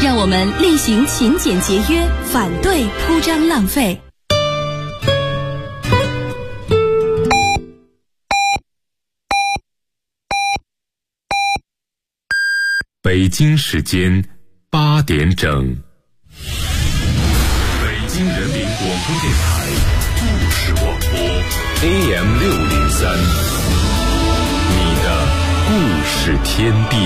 让我们厉行勤俭节约，反对铺张浪费。 北京时间8点整。北京人民广播电台故事广播 AM603， 你的故事天地。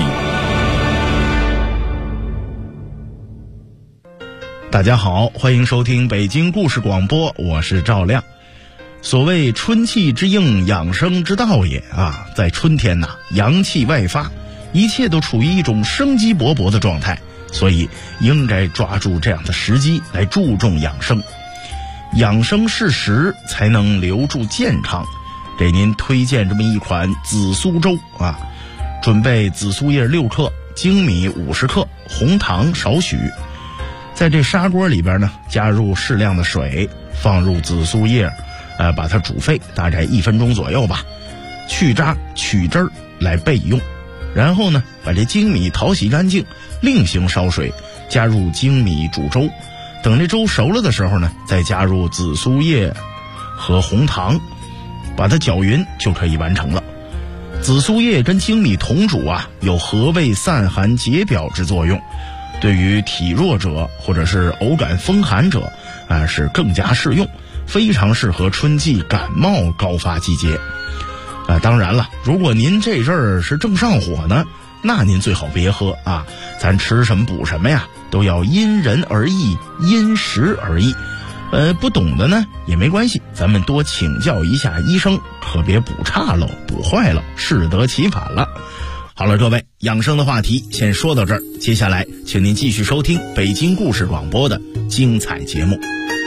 大家好，欢迎收听北京故事广播，我是赵亮。所谓春气之应，养生之道也啊，在春天呐，阳气外发，一切都处于一种生机勃勃的状态，所以应该抓住这样的时机来注重养生。养生适时才能留住健康。给您推荐这么一款紫苏粥啊，准备紫苏叶6克，粳米50克，红糖少许。在这砂锅里边呢，加入适量的水，放入紫苏叶，把它煮沸，大概1分钟左右吧，去渣取汁儿来备用。然后呢，把这粳米淘洗干净，另行烧水，加入粳米煮粥。等这粥熟了的时候呢，再加入紫苏叶和红糖，把它搅匀就可以完成了。紫苏叶跟粳米同煮啊，有和胃散寒解表之作用，对于体弱者或者是偶感风寒者是更加适用，非常适合春季感冒高发季节。当然了，如果您这阵儿是正上火呢，那您最好别喝啊，咱吃什么补什么呀，都要因人而异，因时而异。不懂的呢也没关系，咱们多请教一下医生，可别补差了，补坏了，适得其反了。好了，各位，养生的话题先说到这儿，接下来请您继续收听北京故事广播的精彩节目。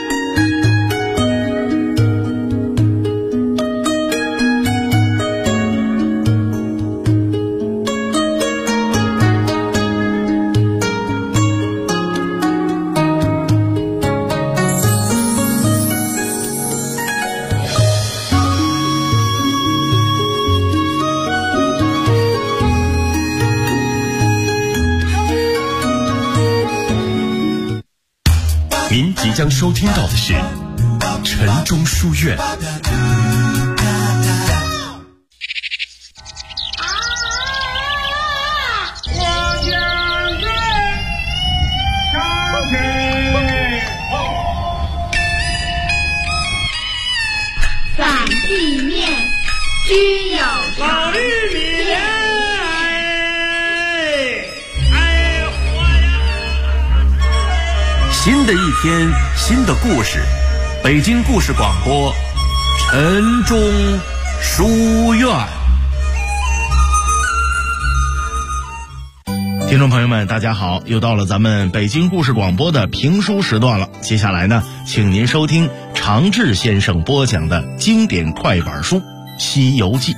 您即将收听到的是晨钟书院。 散地面，居有常。 新的一天，新的故事，北京故事广播，晨钟书院。 听众朋友们，大家好，又到了咱们北京故事广播的评书时段了。接下来呢，请您收听常志先生播讲的经典快板书《西游记》。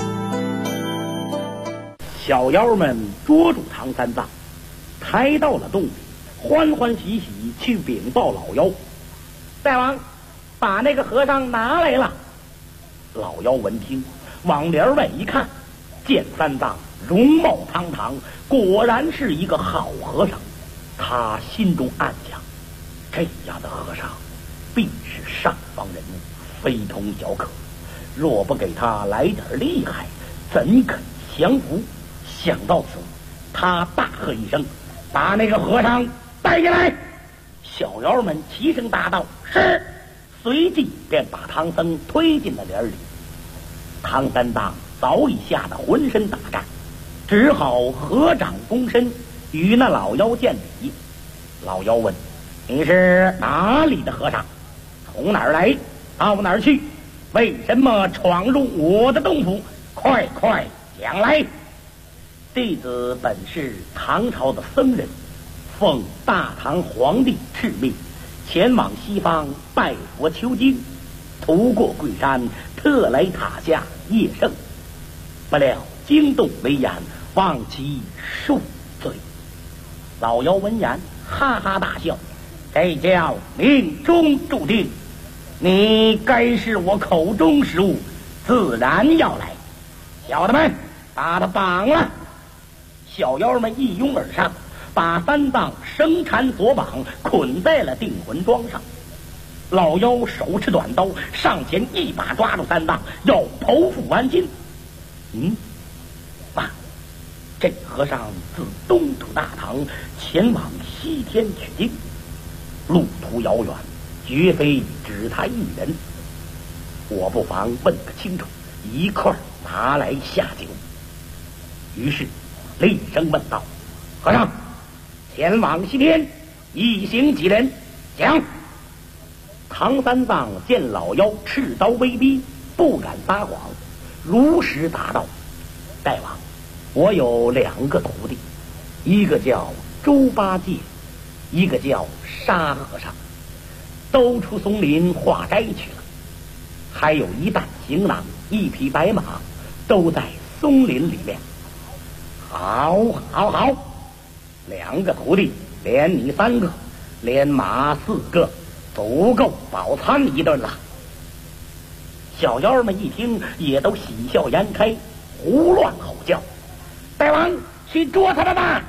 小妖们捉住唐三藏，抬到了洞里，欢欢喜喜去禀报老妖。大王，把那个和尚拿来了。老妖闻听，往帘外一看，见三藏容貌堂堂，果然是一个好和尚。他心中暗想，这样的和尚必是上方人物，非同小可。若不给他来点厉害，怎肯降服？想到此，他大喝一声，把那个和尚带进来。小妖们齐声答道：是。随即便把唐僧推进了帘里。唐三藏早已吓得浑身打颤，只好合掌躬身与那老妖见礼。老妖问：你是哪里的和尚？从哪儿来？到哪儿去？为什么闯入我的洞府？快快讲来。弟子本是唐朝的僧人，奉大唐皇帝敕命，前往西方拜佛求经，途过贵山，特来塔下夜圣，不料惊动为眼，望其恕罪。老妖闻言哈哈大笑，这叫命中注定，你该是我口中食物，自然要来。小的们，把他绑了。小妖们一拥而上， 把三藏绳缠索绑，捆在了定魂桩上。老妖手持短刀上前一把抓住三藏，要剖腹剜心。这和尚自东土大唐前往西天取经，路途遥远，绝非只他一人。我不妨问个清楚，一块拿来下酒。于是厉声问道：“和尚，前往西天一行几人？”讲。唐三藏见老妖持刀威逼，不敢撒谎，如实答道：“大王，我有2个徒弟，一个叫猪八戒，一个叫沙和尚，都出松林化斋去了。还有一担行囊，1匹白马，都在松林里面。”好，2个徒弟连你3个，连马4个，足够饱餐一顿了。小妖们一听，也都喜笑颜开，胡乱吼叫：“大王，去捉他们吧！”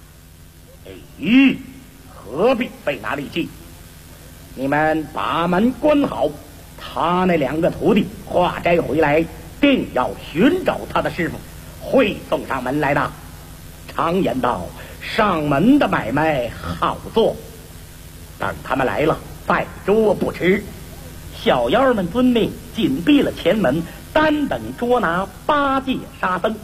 何必费那力气？你们把门关好，他那2个徒弟化斋回来，定要寻找他的师傅，会送上门来的。常言道，上门的买卖好做，等他们来了再捉不迟。小妖们遵命，紧闭了前门，单等捉拿八戒、沙僧。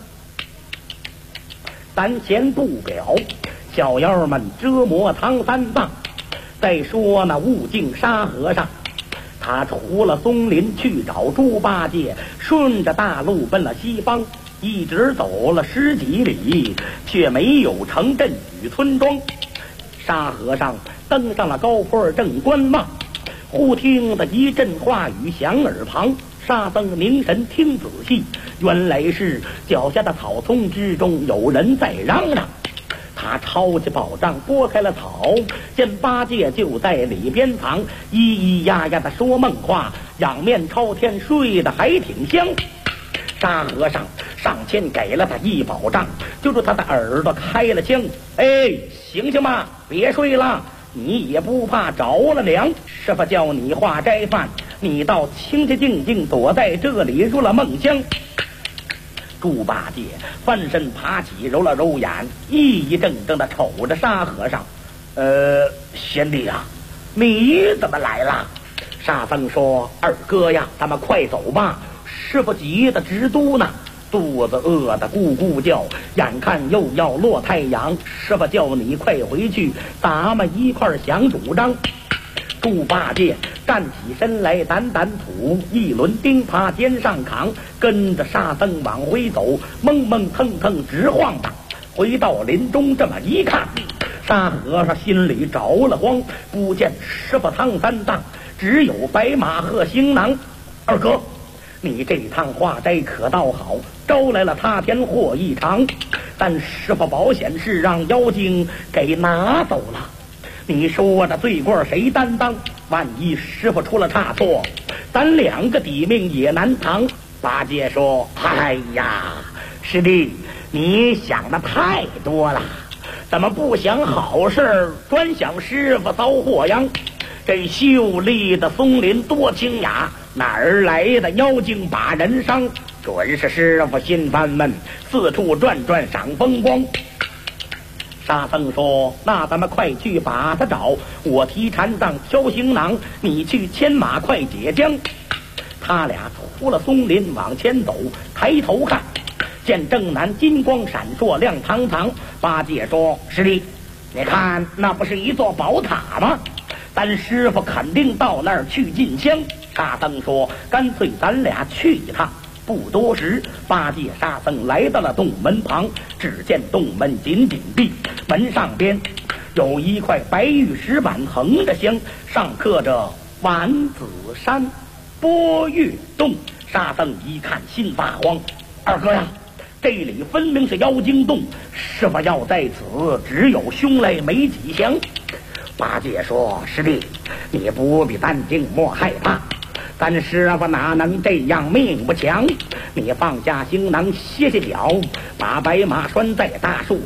咱先不表小妖们折磨唐三藏，再说那悟净沙和尚，他出了松林去找猪八戒，顺着大路奔了西方，一直走了10几里，却没有成镇雨村庄。沙和尚登上了高坡，正观望，忽听得一阵话语响耳旁。沙僧凝神听仔细，原来是脚下的草丛之中有人在嚷嚷。他抄起宝杖拨开了草，见八戒就在里边藏，咿咿呀呀的说梦话，仰面朝天睡得还挺香。沙和尚上前给了他一宝杖，就住他的耳朵开了枪：“醒醒吧，别睡了，你也不怕着了凉。师傅叫你化斋饭，你倒清清静静躲在这里入了梦乡。”猪八戒翻身爬起，揉了揉眼，一怔怔的瞅着沙和尚：“贤弟啊，你怎么来了？”沙僧说：“二哥呀，咱们快走吧，师傅急得直嘟囔，肚子饿得咕咕叫，眼看又要落太阳，师傅叫你快回去，咱们一块想主张。”猪八戒站起身来，掸掸土，一轮钉耙肩上扛，跟着沙僧往回走，蒙蒙腾腾直晃荡。回到林中，这么一看，沙和尚心里着了慌，不见师傅唐三藏，只有白马和行囊。二哥，你这趟化斋可倒好，招来了他天祸一场，但师傅保险是让妖精给拿走了。你说这罪过谁担当？万一师傅出了差错，咱2个抵命也难扛。八戒说：“哎呀，师弟，你想的太多了，怎么不想好事，专想师傅遭祸殃？这秀丽的松林多清雅，哪儿来的妖精把人伤？准是师傅心烦闷，四处转转赏风光。”沙僧说：“那咱们快去把他找，我提禅杖挑行囊，你去牵马快解缰。”他俩出了松林往前走，抬头看见正南金光闪烁亮堂堂。八戒说：“师弟，你看那不是一座宝塔吗？咱师傅肯定到那儿去进香。”沙僧说：“干脆咱俩去一趟。”不多时，八戒、沙僧来到了洞门旁，只见洞门紧紧闭，门上边有一块白玉石板横着镶，上刻着“丸子山波月洞”。沙僧一看心发慌：“二哥呀，这里分明是妖精洞，师傅要在此，只有凶来没吉祥。”八戒说：“师弟，你不必担惊莫害怕，咱师傅哪能这样命不强？你放下行囊，歇歇脚，把白马拴在大树上，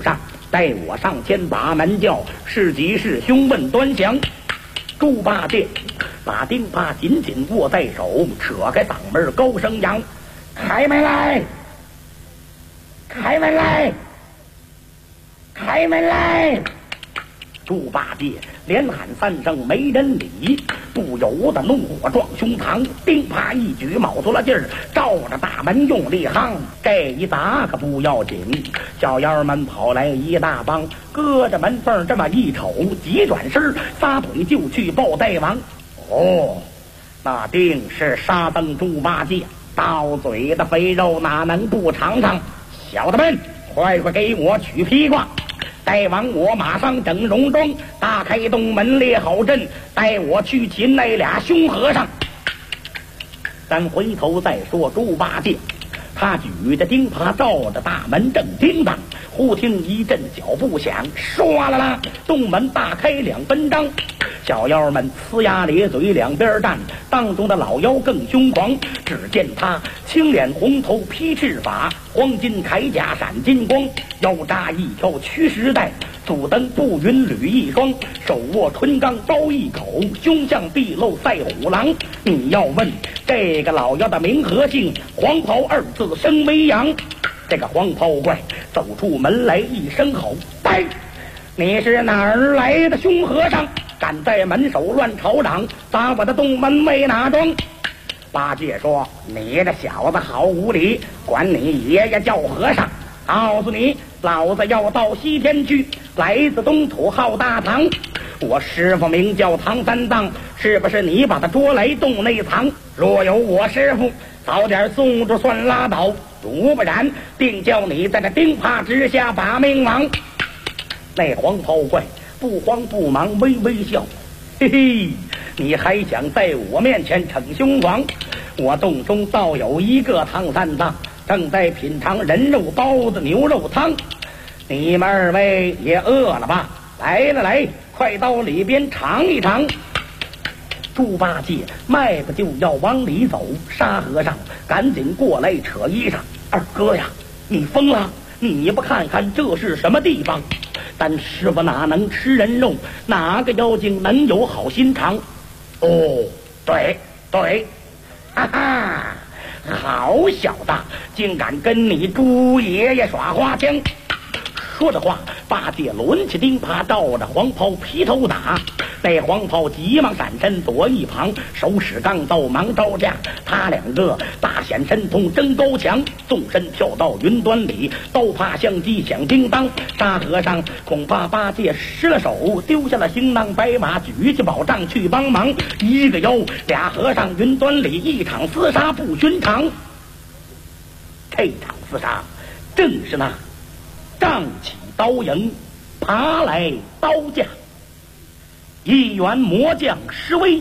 待我上前把门叫，是吉是凶问端详。猪八戒把钉耙紧紧握在手，扯开嗓门高声扬：开门来！开门来！开门来！猪八戒连喊3声没人理，不由得怒火撞胸膛，钉耙一举卯足了劲儿，照着大门用力夯。这一砸可不要紧，小妖们跑来一大帮，搁着门缝这么一瞅，急转身撒腿就去报大王。哦，那定是沙僧猪八戒，到嘴的肥肉哪能不尝尝？小的们，快快给我取披挂！大王，我马上整戎装，大开东门列好阵，带我去擒那俩凶和尚。咱回头再说猪八戒，他举着钉耙照着大门正叮当，忽听一阵脚步响，唰啦啦，东门大开2分张。小妖们呲牙咧嘴两边站，当中的老妖更凶狂。只见他青脸红头披赤发，黄金铠甲闪金光，腰扎一条曲石带，足蹬步云履一双，手握春钢刀一口，胸像地漏赛虎狼。你要问这个老妖的名和姓，黄袍2字声微扬。这个黄袍怪走出门来一声吼：呆！你是哪儿来的凶和尚？敢在门首乱吵嚷，砸我的东门为哪桩？八戒说：你这小子好无礼，管你爷爷叫和尚。告诉你，老子要到西天去，来自东土号大唐。我师傅名叫唐三藏，是不是你把他捉来洞内藏？若有我师傅，早点送着算拉倒，如不然，定叫你在这钉耙之下把命亡。那黄袍怪不慌不忙，微微笑：嘿嘿，你还想在我面前逞凶狂？我洞中倒有一个唐三藏，正在品尝人肉包子牛肉汤。你们2位也饿了吧？来了来，快到里边尝一尝。猪八戒迈步就要往里走，沙和尚赶紧过来扯衣裳：二哥呀，你疯了？你不看看这是什么地方？但师傅哪能吃人肉？哪个妖精能有好心肠？哦，对对，哈哈，好小子，竟敢跟你猪爷爷耍花枪！说着话，八戒抡起钉耙，照着黄袍劈头打。那黄袍急忙闪身躲一旁，手使钢刀忙招架。他2个大显神通争高墙，纵身跳到云端里，刀耙相击响叮当。沙和尚恐怕八戒失了手，丢下了行囊白马，举起宝杖去帮忙。一个妖俩和尚云端里，一场厮杀不寻常。这场厮杀正是那仗起刀影，爬来刀架，一员魔将施威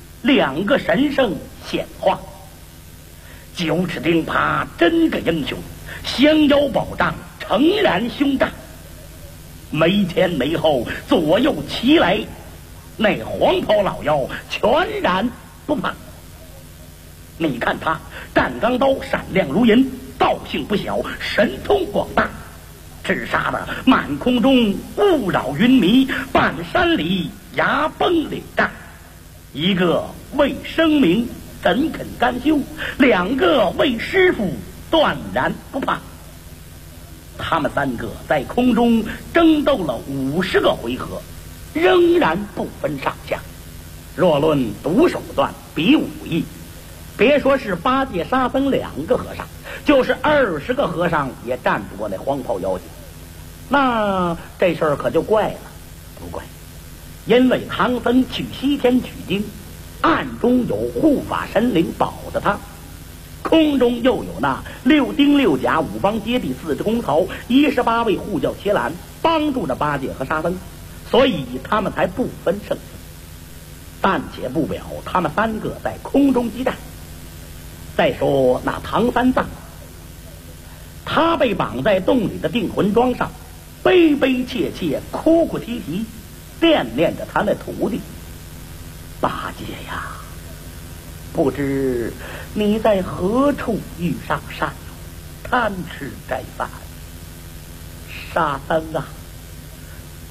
，2个神圣显化。9尺钉耙真个英雄，降妖宝杖诚然凶战。没前没后，左右齐来，那黄袍老妖全然不怕。你看他战钢刀闪亮如银，道性不小，神通广大，直杀的满空中雾扰云迷，半山里崖崩岭战。一个为生命怎肯甘休，2个为师傅断然不怕。他们3个在空中争斗了50个回合，仍然不分上下。若论独手段比武艺，别说是八戒沙僧2个和尚，就是20个和尚也战不过那黄袍妖精。那这事儿可就怪了。不怪，因为唐僧去西天取经，暗中有护法神灵保着他，空中又有那6丁6甲5帮接地4只公曹18位护教伽蓝帮助着八戒和沙僧，所以他们才不分胜负。暂且不表他们3个在空中激战。再说那唐三藏，他被绑在洞里的定魂桩上，悲悲切切哭哭啼啼，惦念着他那徒弟。八戒呀，不知你在何处遇上善友，贪吃斋饭。沙僧啊，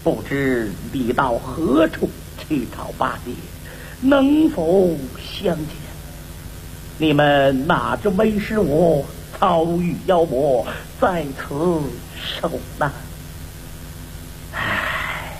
不知你到何处去讨八戒，能否相见？你们哪知为师我遭遇妖魔，在此受难。唉，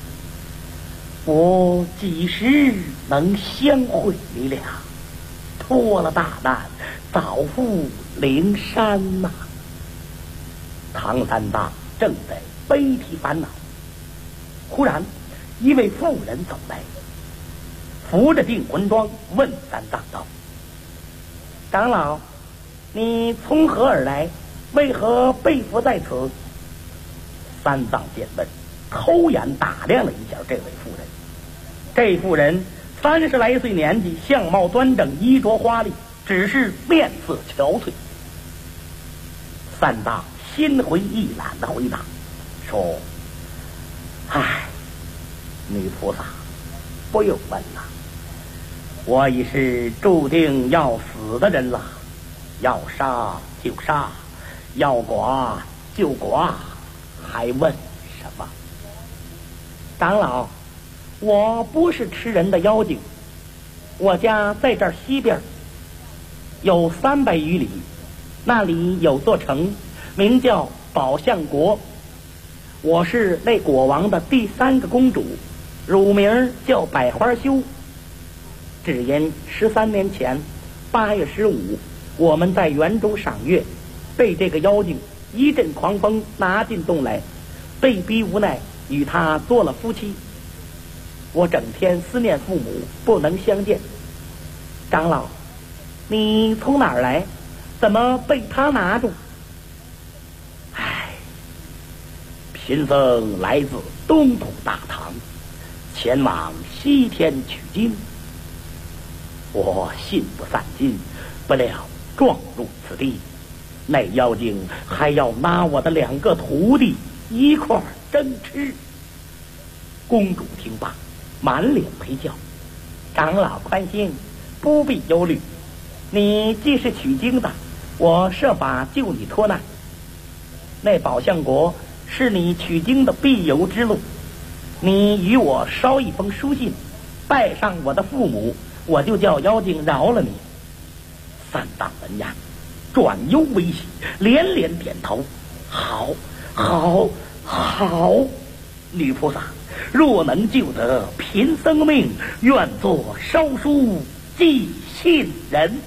我几时能相会你俩？脱了大难，早赴灵山呐！唐三藏正在悲啼烦恼，忽然一位妇人走来，扶着定魂桩问三藏道：长老，你从何而来？为何被缚在此？三藏便问，偷眼打量了一下这位妇人。这妇人30来岁年纪，相貌端正，衣着华丽，只是面色憔悴。三藏心灰意懒的回答说：唉，女菩萨，不用问了，我已是注定要死的人了，要杀就杀，要剐就剐，还问什么？长老，我不是吃人的妖精，我家在这儿西边，有300余里，那里有座城，名叫宝象国。我是那国王的第3个公主，乳名叫百花羞。只因13年前8月15，我们在园中赏月，被这个妖精一阵狂风拿进洞来，被逼无奈与他做了夫妻。我整天思念父母，不能相见。长老，你从哪儿来？怎么被他拿住？唉，贫僧来自东土大唐，前往西天取经。我信不散心，不料撞入此地，那妖精还要拿我的2个徒弟一块争吃。公主听罢，满脸陪笑：长老宽心，不必忧虑，你既是取经的，我设法救你脱难。那宝象国是你取经的必由之路，你与我捎一封书信，拜上我的父母，我就叫妖精饶了你。三藏闻言转忧为喜，连连点头：好，好，好！女菩萨，若能救得贫僧命，愿做烧书寄信人。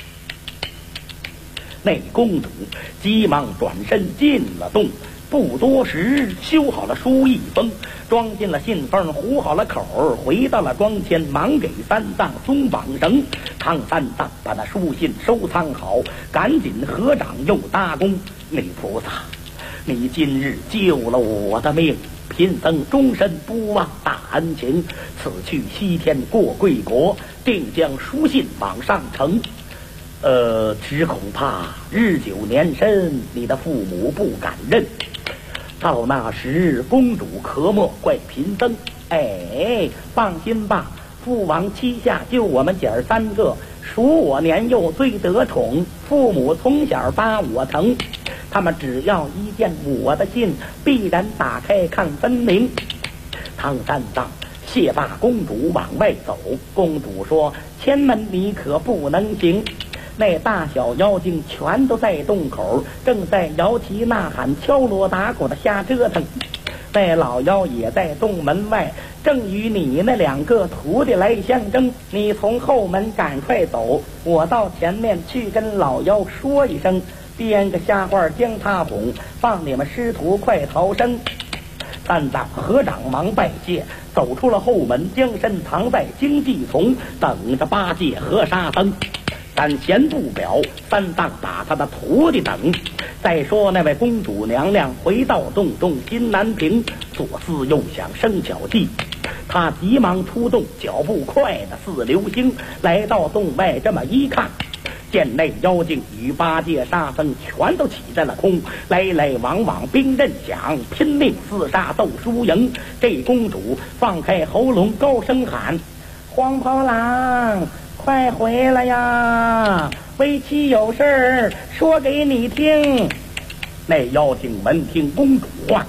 那公主急忙转身进了洞，不多时修好了书一封，装进了信封，糊好了口，回到了庄前，忙给三藏松绑绳。唐三藏把那书信收藏好，赶紧合掌又搭躬：女菩萨，你今日救了我的命，贫僧终身不忘大恩情。此去西天过贵国，定将书信往上呈。只恐怕日久年深，你的父母不敢认。到那时，公主可莫怪贫僧。哎，放心吧，父王膝下就我们姐儿3个，属我年幼最得宠，父母从小把我疼。他们只要一见我的信，必然打开看分明。唐三藏谢罢公主往外走，公主说：前门你可不能行。那大小妖精全都在洞口，正在摇旗呐喊、敲锣打鼓的瞎折腾。那老妖也在洞门外，正与你那2个徒弟来相争。你从后门赶快走，我到前面去跟老妖说一声，编个瞎话将他哄，放你们师徒快逃生。三藏合掌忙拜谢，走出了后门，将身藏在荆棘丛，等着八戒和沙僧。但闲不表，三藏打他的徒弟等。再说那位公主娘娘回到洞中心难平，左思右想生巧计，他急忙出洞，脚步快的似流星，来到洞外这么一看，见那妖精与八戒沙僧全都起在了空，来来往往兵刃响，拼命厮杀斗输赢。这公主放开喉咙高声喊：黄袍郎，快回来呀！为妻有事儿说给你听。那妖精闻听公主话，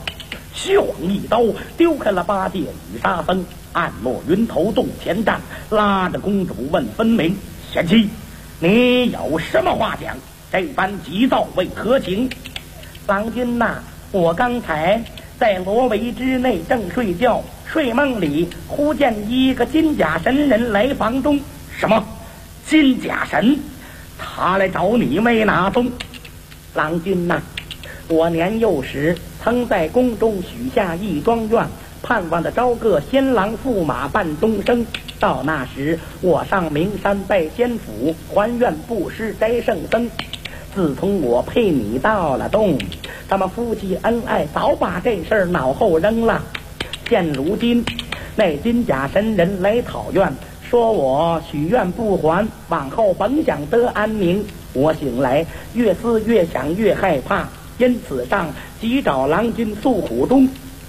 虚晃一刀丢开了八戒与沙僧，暗落云头洞前站，拉着公主问分明：贤妻，你有什么话讲？这般急躁为何情？郎君呐，我刚才在罗围之内正睡觉，睡梦里忽见一个金甲神人来房中。什么金甲神？他来找你没拿宗？郎君呐，我年幼时曾在宫中许下一庄愿，盼望着招个仙郎驸马伴终生。到那时，我上名山拜仙府，还愿布施斋圣僧。自从我配你到了洞，他们夫妻恩爱，早把这事儿脑后扔了。现如今，那金甲神人来讨愿，说我许愿不还，往后甭想得安宁。我醒来越思越想越害怕，因此上急找郎君诉苦衷。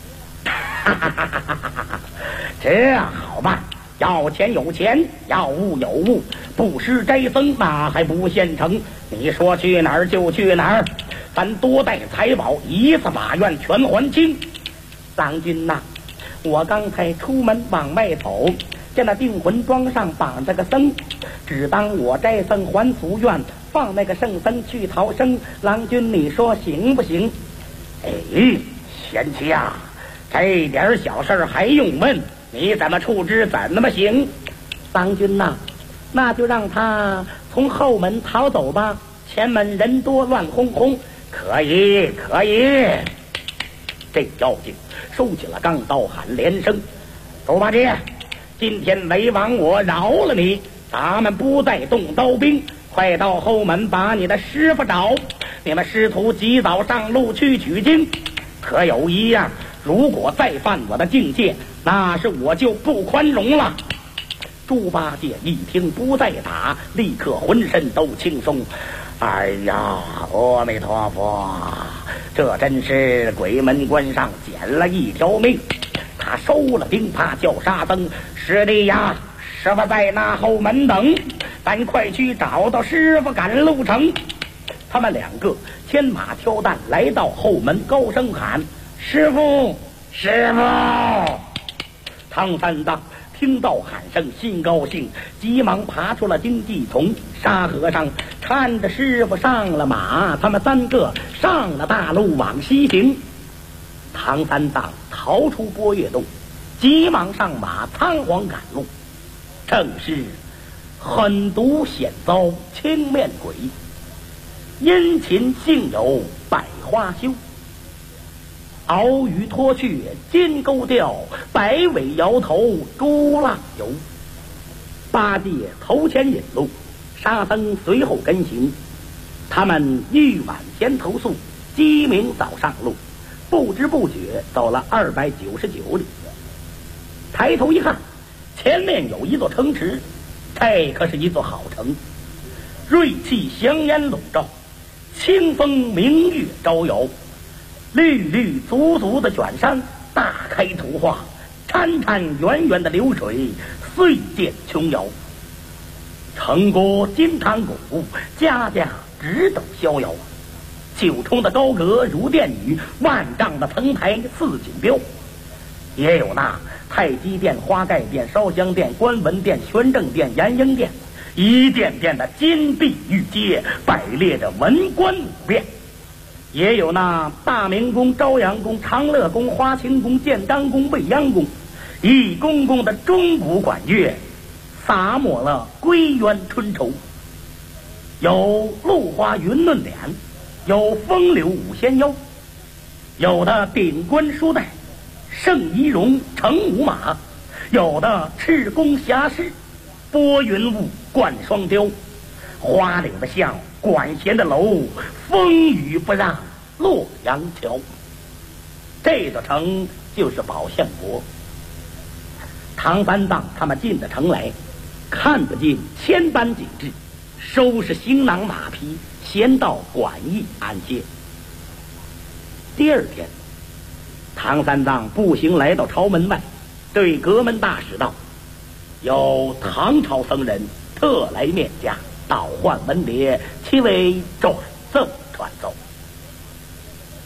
这好办，要钱有钱，要物有物，布施斋僧那还不现成？你说去哪儿就去哪儿，咱多带财宝，一次把愿全还清。郎君呐，我刚才出门往外走，见那定魂桩上绑着个僧，只当我斋僧还俗愿，放那个圣僧去逃生。郎君你说行不行？哎，贤妻啊，这点小事还用问？你怎么处置怎么行？郎君呐，那就让他从后门逃走吧，前门人多乱哄哄。可以可以。这妖精收起了钢刀，喊连声：猪八戒，今天为王我饶了你，咱们不再动刀兵，快到后门把你的师傅找，你们师徒及早上路去取经。可有一样，如果再犯我的境界，那是我就不宽容了。猪八戒一听不再打，立刻浑身都轻松。哎呀，阿弥陀佛，这真是鬼门关上捡了一条命。他收了钉耙，叫沙僧：师弟呀，师傅在那后门等，咱快去找到师傅赶路程。他们两个牵马挑担来到后门，高声喊：师傅师傅！唐三藏听到喊声，心高兴，急忙爬出了荆棘丛。沙和尚搀着师傅上了马，他们三个上了大路往西行。唐三藏逃出波月洞，急忙上马仓皇赶路。正是狠毒险遭青面鬼，殷勤幸有百花羞。鳌鱼脱却金钩吊，百尾摇头猪浪游。八戒头前引路，沙僧随后跟行。他们一晚前投宿，鸡鸣早上路，不知不觉走了299里。抬头一看，前面有一座城池，这可是一座好城，瑞气祥烟笼罩，清风明月招摇，绿绿足足的卷山，大开图画，潺潺圆圆的流水，岁见琼瑶。城郭金堂古物，家家直斗逍遥。9重的高阁如殿宇，万丈的层台似锦标。也有那太极殿、花盖殿、烧香殿、观文殿、宣政殿、延英殿，一殿殿的金碧玉阶，摆列着文官武变。也有那大明宫、朝阳宫、长乐宫、花清宫、建章宫、未央宫，一宫宫的钟鼓管乐，洒抹了归园春愁。有露花云嫩脸，有风流五仙腰，有的顶冠书带，圣仪容乘五马，有的赤弓霞狮，拨云雾贯双雕，花岭的巷，管弦的楼，风雨不让洛阳桥。这座城就是宝象国。唐三藏他们进了城来，看得见千般景致，收拾行囊马匹，先到馆驿安歇。第二天，唐三藏步行来到朝门外，对阁门大使道：有唐朝僧人特来面驾，倒换文牒，其为转奏传奏。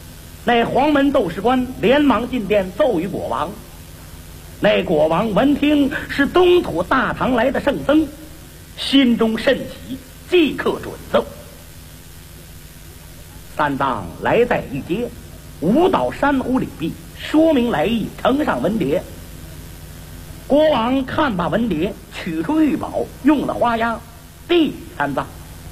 那黄门奏事官连忙进殿奏于国王。那国王闻听是东土大唐来的圣僧，心中甚喜，即刻准奏。三藏来在御阶，舞蹈珊瑚礼毕，说明来意，呈上文牒。国王看罢文牒，取出玉宝，用了花押，递与三藏。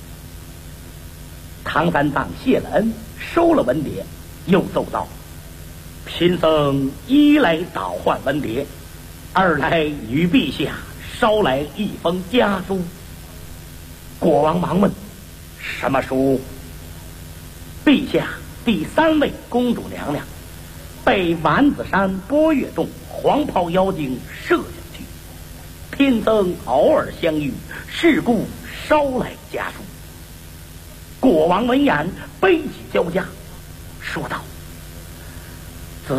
唐三藏谢了恩，收了文牒，又奏道：贫僧一来倒换文牒，二来与陛下捎来一封家书。国王忙问：什么书？陛下第3位公主娘娘被丸子山波月洞黄袍妖精射下去，贫僧偶尔相遇，是故捎来家书。国王闻言悲喜交加，说道：自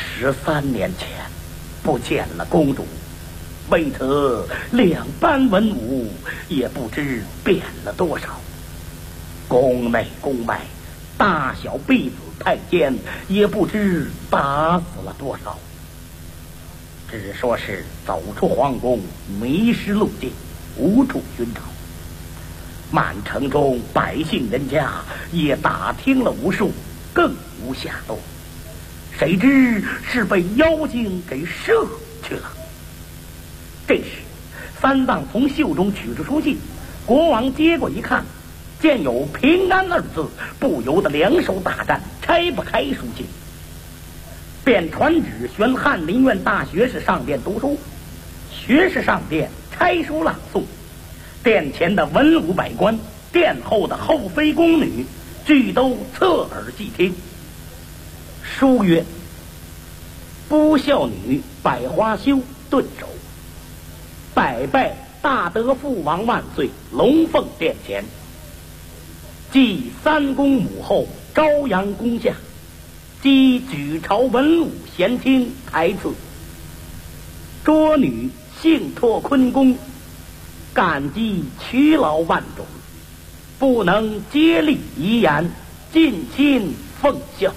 13年前不见了公主，为此2班文武也不知变了多少，宫内宫外大小婢子太监也不知打死了多少，只说是走出皇宫，迷失路径，无处寻找。满城中百姓人家也打听了无数，更无下落。谁知是被妖精给射去了。这时三藏从袖中取出书信，国王接过一看，见有平安2字，不由得两手打颤，拆不开书信，便传旨宣翰林院大学士上殿读书。学士上殿拆书朗诵，殿前的文武百官，殿后的后妃宫女，俱都侧耳细听。书曰：不孝女百花羞顿首，拜拜大德父王万岁，龙凤殿前，祭3公母后，朝阳宫下，积举朝文武贤卿台次，捉女幸托坤宫，感激屈劳万种，不能接力遗言，尽心奉孝。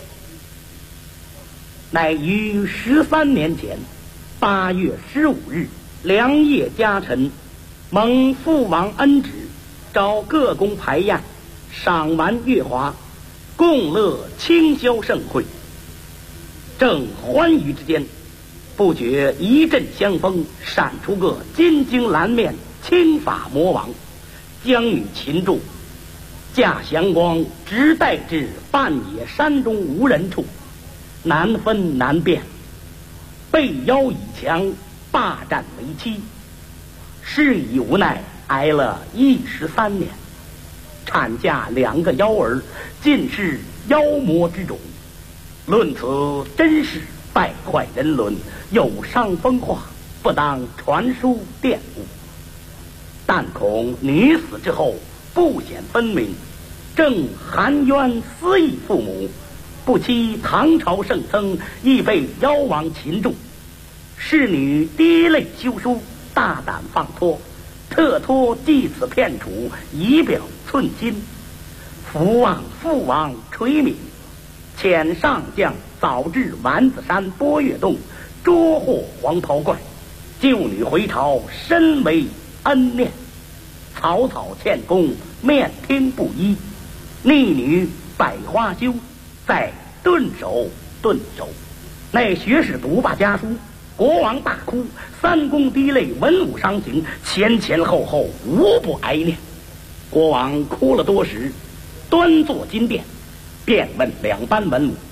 乃于13年前8月15日良夜佳辰，蒙父王恩旨，召各宫排宴，赏玩乐华，共乐清宵盛会。正欢愉之间，不觉一阵香风，闪出个金睛蓝面青发魔王，将女擒住，驾祥光直带至半野山中无人处，难分难辨，被妖以强，霸占为妻，是以无奈挨了13年，产下2个妖儿，尽是妖魔之种。论此真是败坏人伦，有伤风化，不当传书玷污。但恐女死之后不显分明，正含冤私议父母，不期唐朝圣僧亦被妖王擒住，侍女滴泪修书，大胆放脱，特托祭此片处，以表寸心。福望父王垂悯，遣上将早至丸子山波月洞，捉获黄袍怪，救女回朝，深为恩念。草草欠功，面听不依，逆女百花羞，在顿首。那学士读罢家书，国王大哭，3公滴泪，文武伤情，前后后无不哀念。国王哭了多时，端坐金殿，便问2班文武